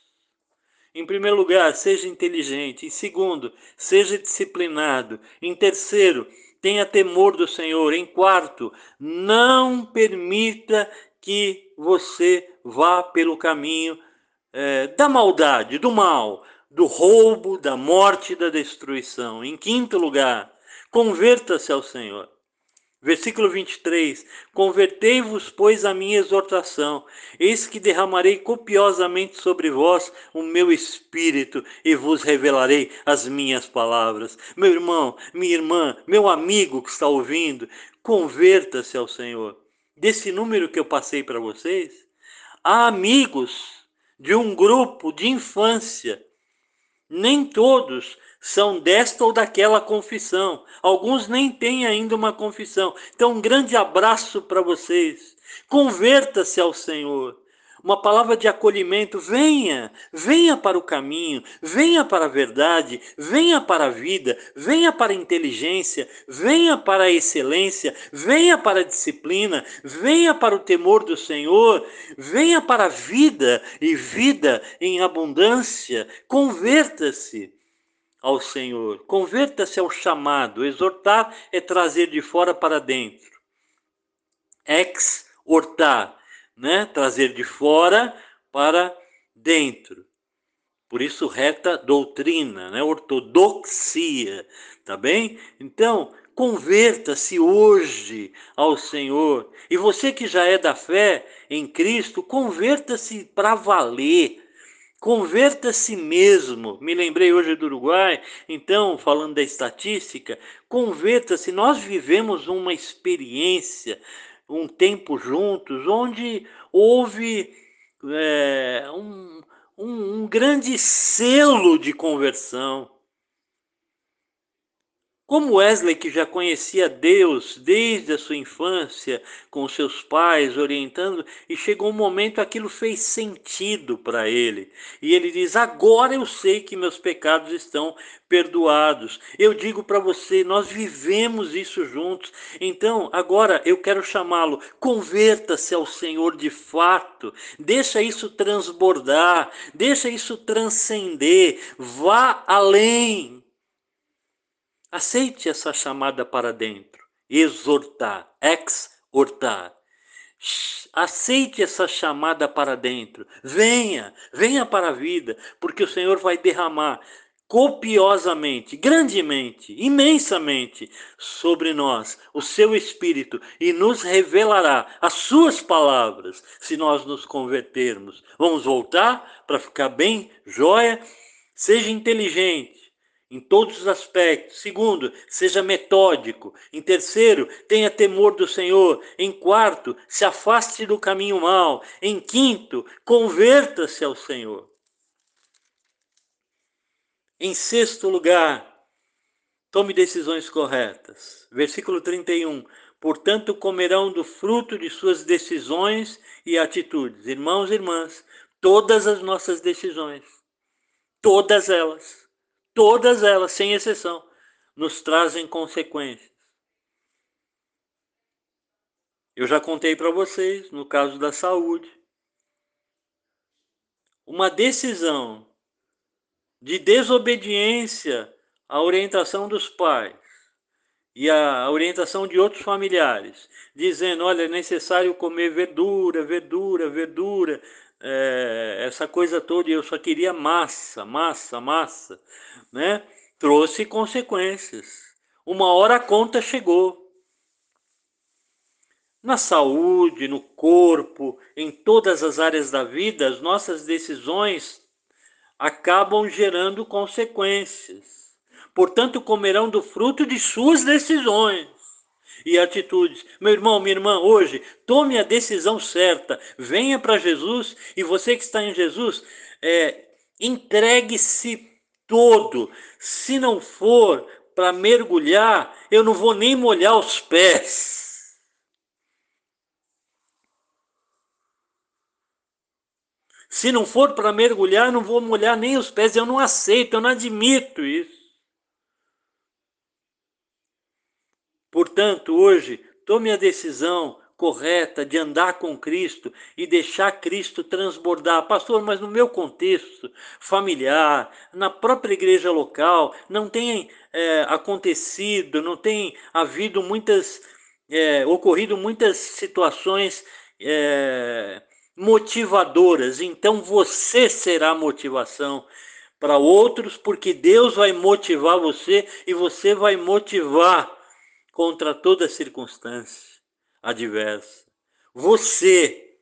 Em primeiro lugar, seja inteligente. Em segundo, seja disciplinado. Em terceiro, tenha temor do Senhor. Em quarto, não permita que você vá pelo caminho é, da maldade, do mal, do roubo, da morte e da destruição. Em quinto lugar, converta-se ao Senhor. Versículo vinte e três, convertei-vos, pois, à minha exortação, eis que derramarei copiosamente sobre vós o meu espírito e vos revelarei as minhas palavras. Meu irmão, minha irmã, meu amigo que está ouvindo, converta-se ao Senhor. Desse número que eu passei para vocês, há amigos de um grupo de infância. Nem todos são desta ou daquela confissão. Alguns nem têm ainda uma confissão. Então, um grande abraço para vocês. Converta-se ao Senhor. Uma palavra de acolhimento. Venha, venha para o caminho, venha para a verdade, venha para a vida, venha para a inteligência, venha para a excelência, venha para a disciplina, venha para o temor do Senhor, venha para a vida e vida em abundância. Converta-se ao Senhor, converta-se ao chamado. Exortar é trazer de fora para dentro. Exortar, né? Trazer de fora para dentro. Por isso, reta doutrina, né? Ortodoxia, tá bem? Então, Converta-se hoje ao Senhor. E você que já é da fé em Cristo, converta-se para valer. Converta-se mesmo. Me lembrei hoje do Uruguai, então, falando da estatística, converta-se. Nós vivemos uma experiência, um tempo juntos, onde houve é, um, um, um grande selo de conversão. Como Wesley, que já conhecia Deus desde a sua infância, com seus pais, orientando, e chegou um momento aquilo fez sentido para ele. E ele diz, agora eu sei que meus pecados estão perdoados. Eu digo para você, nós vivemos isso juntos. Então, agora eu quero chamá-lo, converta-se ao Senhor de fato. Deixa isso transbordar, deixa isso transcender, vá além. Aceite essa chamada para dentro. Exortar, exortar. Aceite essa chamada para dentro. Venha, venha para a vida, porque o Senhor vai derramar copiosamente, grandemente, imensamente sobre nós o seu Espírito e nos revelará as suas palavras se nós nos convertermos. Vamos voltar para ficar bem, joia? Seja inteligente em todos os aspectos. Segundo, seja metódico. Em terceiro, tenha temor do Senhor. Em quarto, se afaste do caminho mau. Em quinto, converta-se ao Senhor. Em sexto lugar, tome decisões corretas. Versículo trinta e um. Portanto, comerão do fruto de suas decisões e atitudes. Irmãos e irmãs, todas as nossas decisões, todas elas, todas elas, sem exceção, nos trazem consequências. Eu já contei para vocês, no caso da saúde, uma decisão de desobediência à orientação dos pais e à orientação de outros familiares, dizendo, olha, é necessário comer verdura, verdura, verdura, é, essa coisa toda, e eu só queria massa, massa, massa, né? Trouxe consequências. Uma hora a conta chegou. Na saúde, no corpo, em todas as áreas da vida, as nossas decisões acabam gerando consequências. Portanto, comerão do fruto de suas decisões e atitudes. Meu irmão, minha irmã, hoje, tome a decisão certa. Venha para Jesus e você que está em Jesus, é, entregue-se todo. Se não for para mergulhar, eu não vou nem molhar os pés. Se não for para mergulhar, não vou molhar nem os pés. Eu não aceito, eu não admito isso. Portanto, hoje, tome a decisão correta de andar com Cristo e deixar Cristo transbordar. Pastor, mas no meu contexto familiar, na própria igreja local, não tem é, acontecido, não tem havido muitas, é, ocorrido muitas situações é, motivadoras. Então você será motivação para outros, porque Deus vai motivar você e você vai motivar contra toda circunstância adversa. Você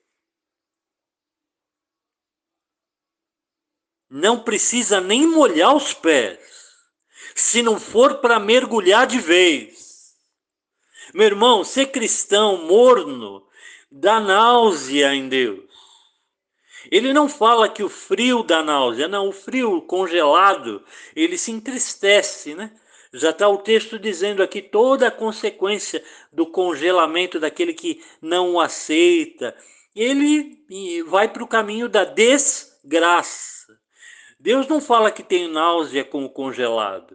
não precisa nem molhar os pés, se não for para mergulhar de vez. Meu irmão, ser cristão morno dá náusea em Deus. Ele não fala que o frio dá náusea, não, o frio congelado, ele se entristece, né? Já está o texto dizendo aqui toda a consequência do congelamento daquele que não o aceita. Ele vai para o caminho da desgraça. Deus não fala que tem náusea com o congelado.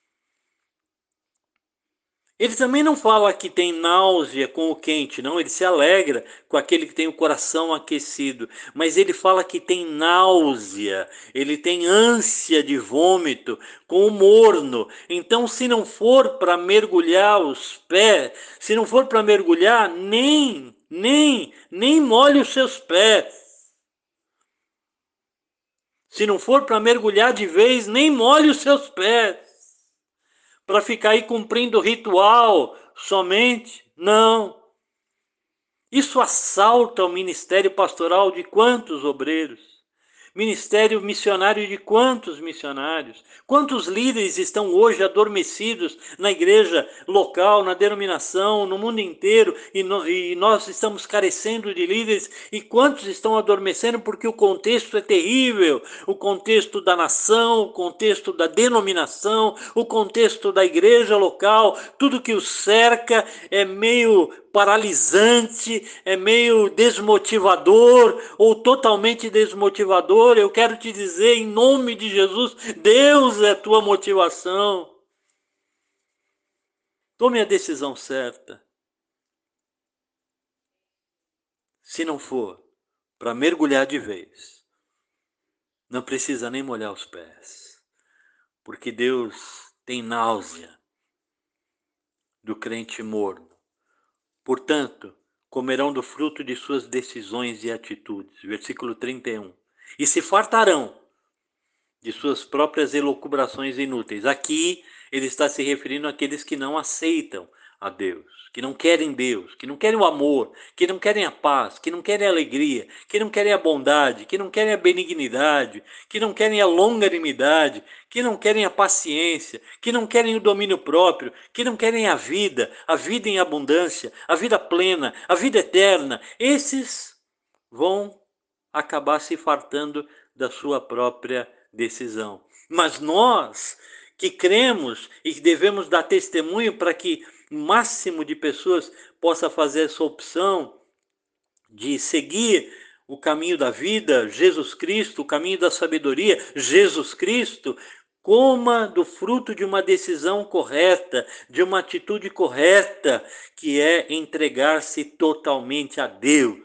Ele também não fala que tem náusea com o quente, não. Ele se alegra com aquele que tem o coração aquecido. Mas ele fala que tem náusea, ele tem ânsia de vômito com o morno. Então, se não for para mergulhar os pés, se não for para mergulhar, nem, nem, nem molhe os seus pés. Se não for para mergulhar de vez, nem molhe os seus pés. para ficar aí cumprindo ritual somente. Não. Isso assalta o ministério pastoral de quantos obreiros? Ministério missionário de quantos missionários? Quantos líderes estão hoje adormecidos na igreja local, na denominação, no mundo inteiro, e, no, e nós estamos carecendo de líderes? E quantos estão adormecendo porque o contexto é terrível? O contexto da nação, o contexto da denominação, o contexto da igreja local, tudo que o cerca é meio paralisante, é meio desmotivador ou totalmente desmotivador. Eu quero te dizer, em nome de Jesus, Deus é a tua motivação. Tome a decisão certa. Se não for para mergulhar de vez, não precisa nem molhar os pés, porque Deus tem náusea do crente morno. Portanto, comerão do fruto de suas decisões e atitudes. Versículo trinta e um. E se fartarão de suas próprias elucubrações inúteis. Aqui ele está se referindo àqueles que não aceitam a Deus, que não querem Deus, que não querem o amor, que não querem a paz, que não querem a alegria, que não querem a bondade, que não querem a benignidade, que não querem a longanimidade, que não querem a paciência, que não querem o domínio próprio, que não querem a vida, a vida em abundância, a vida plena, a vida eterna. Esses vão acabar se fartando da sua própria decisão. Mas nós que cremos e que devemos dar testemunho para que o máximo de pessoas possa fazer essa opção de seguir o caminho da vida, Jesus Cristo, o caminho da sabedoria, Jesus Cristo, coma do fruto de uma decisão correta, de uma atitude correta, que é entregar-se totalmente a Deus.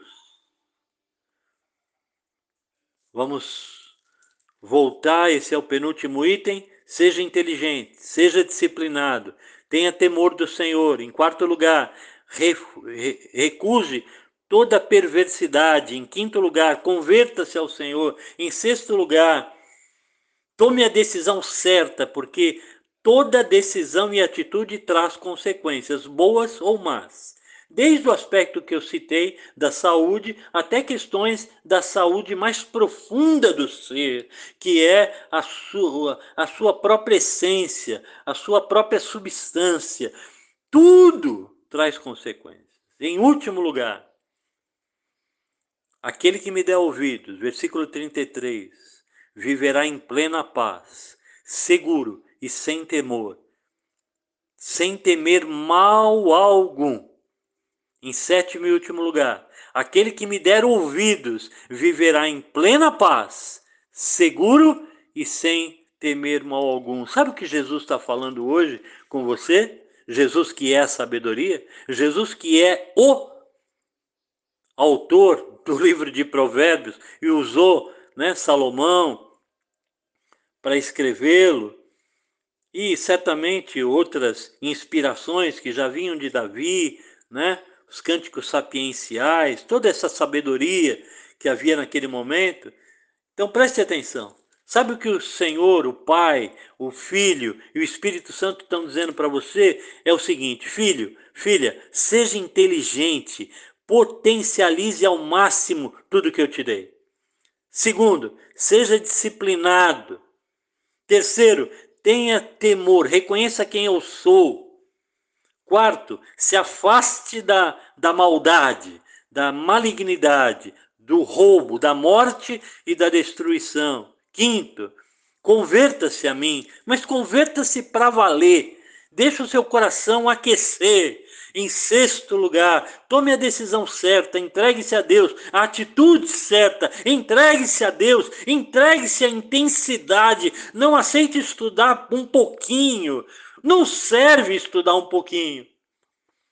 Vamos voltar, esse é o penúltimo item. Seja inteligente, seja disciplinado, tenha temor do Senhor. Em quarto lugar, recuse toda perversidade. Em quinto lugar, converta-se ao Senhor. Em sexto lugar, tome a decisão certa, porque toda decisão e atitude traz consequências, boas ou más. Desde o aspecto que eu citei da saúde, até questões da saúde mais profunda do ser, que é a sua, a sua própria essência, a sua própria substância. Tudo traz consequências. Em último lugar, aquele que me der ouvidos, versículo trinta e três, viverá em plena paz, seguro e sem temor, sem temer mal algum. Em sétimo e último lugar, aquele que me der ouvidos viverá em plena paz, seguro e sem temer mal algum. Sabe o que Jesus está falando hoje com você? Jesus que é a sabedoria, Jesus que é o autor do livro de Provérbios e usou, né, Salomão para escrevê-lo, e certamente outras inspirações que já vinham de Davi, né? Os cânticos sapienciais, toda essa sabedoria que havia naquele momento. Então preste atenção. Sabe o que o Senhor, o Pai, o Filho e o Espírito Santo estão dizendo para você? É o seguinte: filho, filha, seja inteligente, potencialize ao máximo tudo que eu te dei. Segundo, seja disciplinado. Terceiro, tenha temor, reconheça quem eu sou. Quarto, se afaste da, da maldade, da malignidade, do roubo, da morte e da destruição. Quinto, converta-se a mim, mas converta-se para valer. Deixa o seu coração aquecer. Em sexto lugar, tome a decisão certa, entregue-se a Deus, a atitude certa, entregue-se a Deus, entregue-se à intensidade, não aceite estudar um pouquinho, não serve estudar um pouquinho.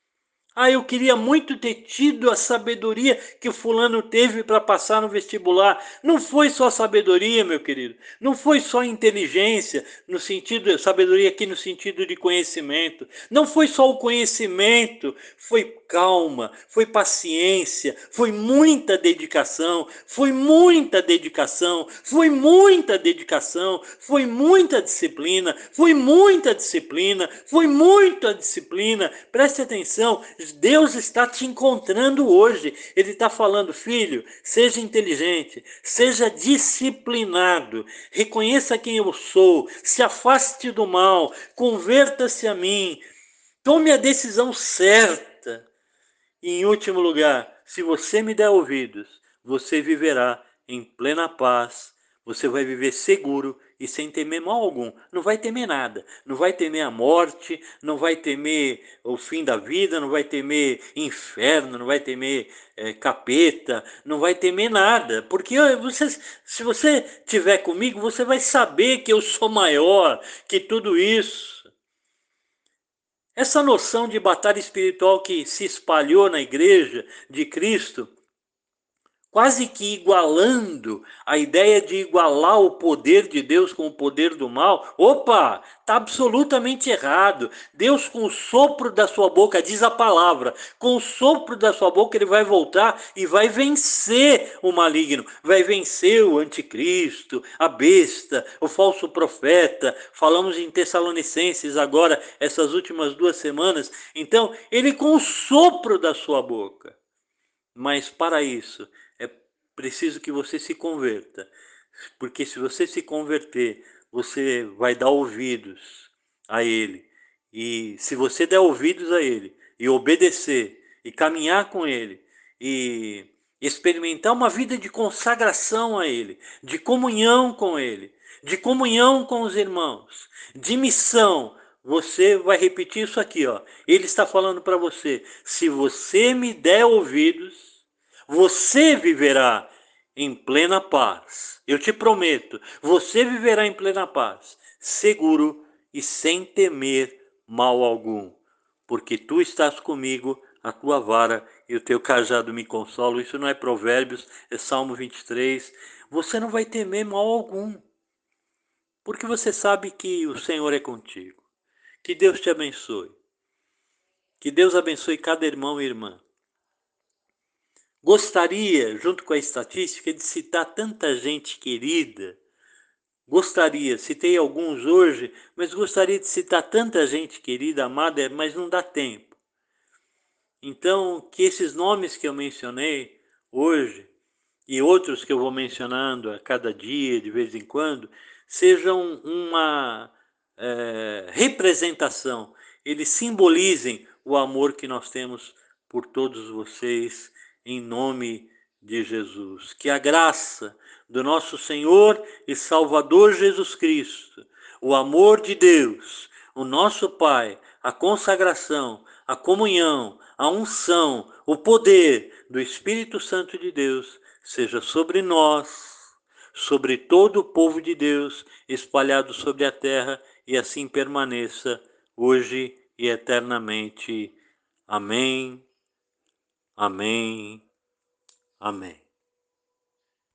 Ah, eu queria muito ter tido a sabedoria que o fulano teve para passar no vestibular. Não foi só sabedoria, meu querido. Não foi só inteligência, no sentido, sabedoria aqui no sentido de conhecimento. Não foi só o conhecimento, foi calma, foi paciência, foi muita dedicação, foi muita dedicação, foi muita dedicação, foi muita disciplina, foi muita disciplina, foi muita disciplina. Preste atenção, Deus está te encontrando hoje. Ele está falando, filho, seja inteligente, seja disciplinado, reconheça quem eu sou, se afaste do mal, converta-se a mim, tome a decisão certa. E em último lugar, se você me der ouvidos, você viverá em plena paz, você vai viver seguro e sem temer mal algum. Não vai temer nada, não vai temer a morte, não vai temer o fim da vida, não vai temer inferno, não vai temer é, capeta, não vai temer nada. Porque você, se você estiver comigo, você vai saber que eu sou maior que tudo isso. Essa noção de batalha espiritual que se espalhou na igreja de Cristo, quase que igualando a ideia de igualar o poder de Deus com o poder do mal, opa, está absolutamente errado. Deus, com o sopro da sua boca, diz a palavra, com o sopro da sua boca ele vai voltar e vai vencer o maligno, vai vencer o anticristo, a besta, o falso profeta. Falamos em Tessalonicenses agora, essas últimas duas semanas. Então, ele com o sopro da sua boca. Mas para isso, é preciso que você se converta. Porque se você se converter, você vai dar ouvidos a Ele. E se você der ouvidos a Ele, e obedecer, e caminhar com Ele, e experimentar uma vida de consagração a Ele, de comunhão com Ele, de comunhão com os irmãos, de missão, você vai repetir isso aqui, ó. Ele está falando para você, se você me der ouvidos, você viverá em plena paz. Eu te prometo, você viverá em plena paz, seguro e sem temer mal algum, porque tu estás comigo, a tua vara e o teu cajado me consolam. Isso não é Provérbios, é Salmo vinte e três. Você não vai temer mal algum, porque você sabe que o Senhor é contigo. Que Deus te abençoe. Que Deus abençoe cada irmão e irmã. Gostaria, junto com a estatística, de citar tanta gente querida. Gostaria, citei alguns hoje, mas gostaria de citar tanta gente querida, amada, mas não dá tempo. Então, que esses nomes que eu mencionei hoje, e outros que eu vou mencionando a cada dia, de vez em quando, sejam uma é, representação, eles simbolizem o amor que nós temos por todos vocês, em nome de Jesus. Que a graça do nosso Senhor e Salvador Jesus Cristo, o amor de Deus, o nosso Pai, a consagração, a comunhão, a unção, o poder do Espírito Santo de Deus seja sobre nós, sobre todo o povo de Deus espalhado sobre a terra, e assim permaneça hoje e eternamente. Amém, amém, amém.